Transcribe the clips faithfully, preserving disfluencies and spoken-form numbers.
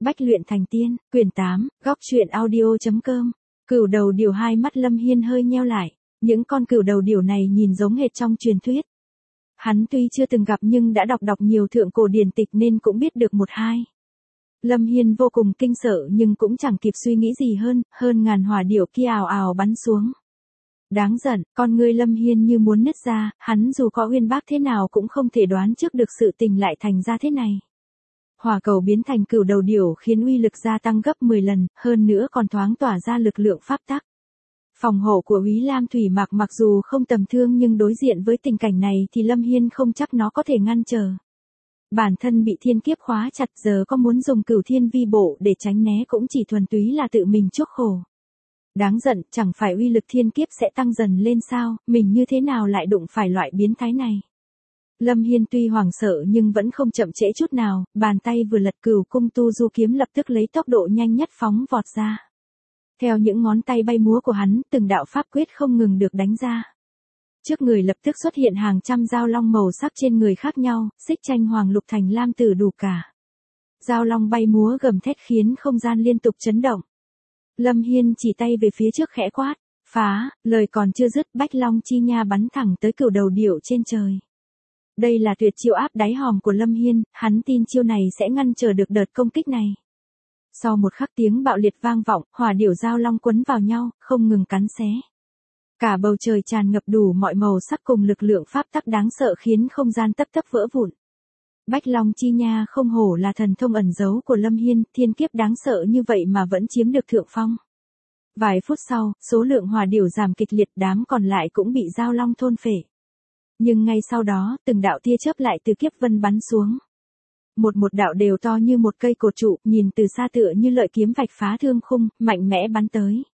Bách luyện thành tiên, quyển tám, góc truyện audio.com. Cửu đầu điểu. Hai mắt Lâm Hiên hơi nheo lại, những con cửu đầu điểu này nhìn giống hệt trong truyền thuyết. Hắn tuy chưa từng gặp nhưng đã đọc đọc nhiều thượng cổ điển tịch nên cũng biết được một hai. Lâm Hiên vô cùng kinh sợ nhưng cũng chẳng kịp suy nghĩ gì hơn, hơn ngàn hỏa điểu kia ào ào bắn xuống. Đáng giận, con ngươi Lâm Hiên như muốn nứt ra, hắn dù có uyên bác thế nào cũng không thể đoán trước được sự tình lại thành ra thế này. Hỏa cầu biến thành cửu đầu điểu khiến uy lực gia tăng gấp mười lần, hơn nữa còn thoáng tỏa ra lực lượng pháp tắc. Phòng hộ của Úy Lam Thủy Mạc mặc dù không tầm thường nhưng đối diện với tình cảnh này thì Lâm Hiên không chắc nó có thể ngăn trở. Bản thân bị thiên kiếp khóa chặt, giờ có muốn dùng cửu thiên vi bộ để tránh né cũng chỉ thuần túy là tự mình chuốc khổ. Đáng giận, chẳng phải uy lực thiên kiếp sẽ tăng dần lên sao, mình như thế nào lại đụng phải loại biến thái này. Lâm Hiên tuy hoảng sợ nhưng vẫn không chậm trễ chút nào, bàn tay vừa lật Cửu Cung Tu Du kiếm lập tức lấy tốc độ nhanh nhất phóng vọt ra. Theo những ngón tay bay múa của hắn, từng đạo pháp quyết không ngừng được đánh ra. Trước người lập tức xuất hiện hàng trăm dao long màu sắc trên người khác nhau, xích tranh hoàng lục thành lam tử đủ cả. Dao long bay múa gầm thét khiến không gian liên tục chấn động. Lâm Hiên chỉ tay về phía trước khẽ quát, phá, lời còn chưa dứt bách long chi nha bắn thẳng tới cửu đầu điểu trên trời. Đây là tuyệt chiêu áp đáy hòm của Lâm Hiên, hắn tin chiêu này sẽ ngăn trở được đợt công kích này. Sau một khắc tiếng bạo liệt vang vọng, hỏa điểu giao long quấn vào nhau, không ngừng cắn xé. Cả bầu trời tràn ngập đủ mọi màu sắc cùng lực lượng pháp tắc đáng sợ khiến không gian tấp tấp vỡ vụn. Bách long chi nha không hổ là thần thông ẩn giấu của Lâm Hiên, thiên kiếp đáng sợ như vậy mà vẫn chiếm được thượng phong. Vài phút sau, số lượng hỏa điểu giảm kịch liệt, đám còn lại cũng bị giao long thôn phệ. Nhưng ngay sau đó, từng đạo tia chớp lại từ kiếp vân bắn xuống. Một một đạo đều to như một cây cột trụ, nhìn từ xa tựa như lợi kiếm vạch phá thương khung, mạnh mẽ bắn tới.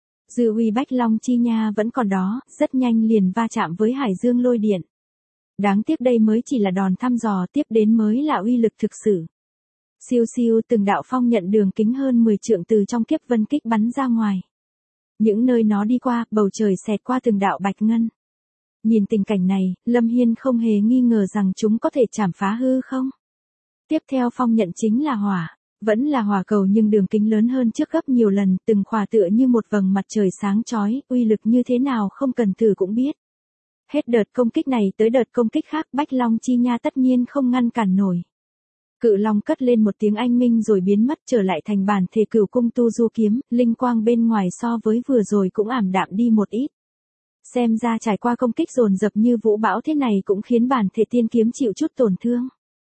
Dư uy bách long chi nha vẫn còn đó, rất nhanh liền va chạm với hải dương lôi điện. Đáng tiếc đây mới chỉ là đòn thăm dò, tiếp đến mới là uy lực thực sự. Siêu siêu từng đạo phong nhận đường kính hơn mười trượng từ trong kiếp vân kích bắn ra ngoài. Những nơi nó đi qua, bầu trời xẹt qua từng đạo bạch ngân. Nhìn tình cảnh này, Lâm Hiên không hề nghi ngờ rằng chúng có thể chảm phá hư không. Tiếp theo phong nhận chính là hỏa. Vẫn là hỏa cầu nhưng đường kính lớn hơn trước gấp nhiều lần, từng khỏa tựa như một vầng mặt trời sáng chói, uy lực như thế nào không cần thử cũng biết. Hết đợt công kích này tới đợt công kích khác, bách long chi nha tất nhiên không ngăn cản nổi. Cự long cất lên một tiếng anh minh rồi biến mất, trở lại thành bản thể Cửu Cung Tu Du kiếm, linh quang bên ngoài so với vừa rồi cũng ảm đạm đi một ít. Xem ra trải qua công kích dồn dập như vũ bão thế này cũng khiến bản thể tiên kiếm chịu chút tổn thương.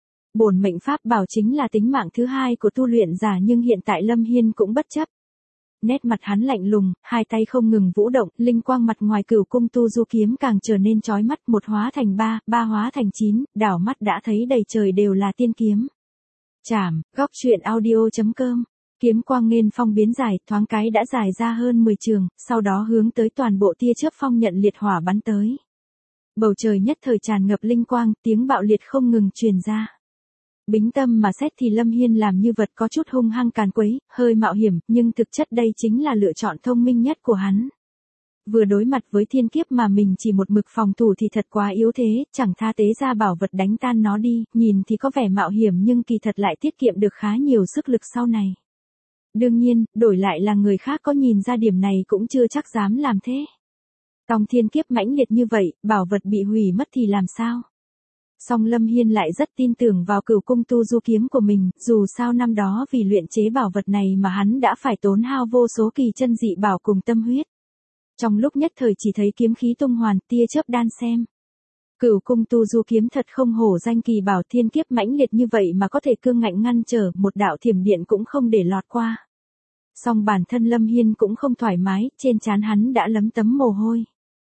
Bổn mệnh pháp bảo chính là tính mạng thứ hai của tu luyện giả nhưng hiện tại Lâm Hiên cũng bất chấp. Nét mặt hắn lạnh lùng, hai tay không ngừng vũ động, linh quang mặt ngoài Cửu Cung Tu Du kiếm càng trở nên chói mắt, một hóa thành ba, ba hóa thành chín, đảo mắt đã thấy đầy trời đều là tiên kiếm. Chảm, góc truyện audio.com. Kiếm quang nghênh phong biến dài, thoáng cái đã dài ra hơn mười trường, sau đó hướng tới toàn bộ tia chớp phong nhận liệt hỏa bắn tới. Bầu trời nhất thời tràn ngập linh quang, tiếng bạo liệt không ngừng truyền ra. Bính tâm mà xét thì Lâm Hiên làm như vật có chút hung hăng càn quấy, hơi mạo hiểm, nhưng thực chất đây chính là lựa chọn thông minh nhất của hắn. Vừa đối mặt với thiên kiếp mà mình chỉ một mực phòng thủ thì thật quá yếu thế, chẳng tha tế ra bảo vật đánh tan nó đi, nhìn thì có vẻ mạo hiểm nhưng kỳ thật lại tiết kiệm được khá nhiều sức lực sau này. Đương nhiên, đổi lại là người khác có nhìn ra điểm này cũng chưa chắc dám làm thế. Tòng thiên kiếp mãnh liệt như vậy, bảo vật bị hủy mất thì làm sao? Song Lâm Hiên lại rất tin tưởng vào Cửu Cung Tu Du kiếm của mình, dù sao năm đó vì luyện chế bảo vật này mà hắn đã phải tốn hao vô số kỳ chân dị bảo cùng tâm huyết. Trong lúc nhất thời chỉ thấy kiếm khí tung hoàn, tia chớp đan xem. Cửu Cung Tu Du kiếm thật không hổ danh kỳ bảo, thiên kiếp mãnh liệt như vậy mà có thể cương ngạnh ngăn trở, một đạo thiểm điện cũng không để lọt qua. Song bản thân Lâm Hiên cũng không thoải mái, trên trán hắn đã lấm tấm mồ hôi.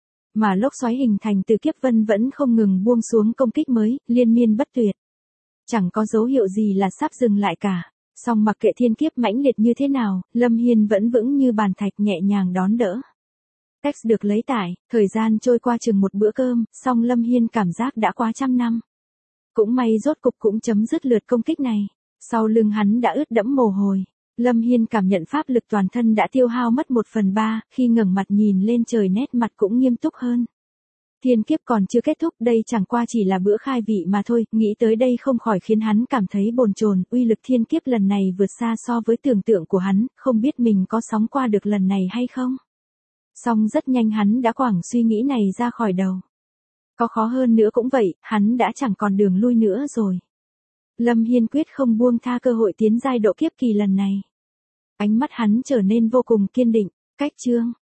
Mà lốc xoáy hình thành từ kiếp vân vẫn không ngừng buông xuống công kích mới, liên miên bất tuyệt. Chẳng có dấu hiệu gì là sắp dừng lại cả. Song mặc kệ thiên kiếp mãnh liệt như thế nào, Lâm Hiên vẫn vững như bàn thạch nhẹ nhàng đón đỡ. Text được lấy tải, thời gian trôi qua chừng một bữa cơm, song Lâm Hiên cảm giác đã qua trăm năm. Cũng may rốt cục cũng chấm dứt lượt công kích này. Sau lưng hắn đã ướt đẫm mồ hôi. Lâm Hiên cảm nhận pháp lực toàn thân đã tiêu hao mất một phần ba, khi ngẩng mặt nhìn lên trời nét mặt cũng nghiêm túc hơn. Thiên kiếp còn chưa kết thúc, đây chẳng qua chỉ là bữa khai vị mà thôi, nghĩ tới đây không khỏi khiến hắn cảm thấy bồn chồn, uy lực thiên kiếp lần này vượt xa so với tưởng tượng của hắn, không biết mình có sống qua được lần này hay không. Song rất nhanh hắn đã quẳng suy nghĩ này ra khỏi đầu. Có khó hơn nữa cũng vậy, hắn đã chẳng còn đường lui nữa rồi. Lâm Hiên quyết không buông tha cơ hội tiến giai độ kiếp kỳ lần này. Ánh mắt hắn trở nên vô cùng kiên định, cách chương.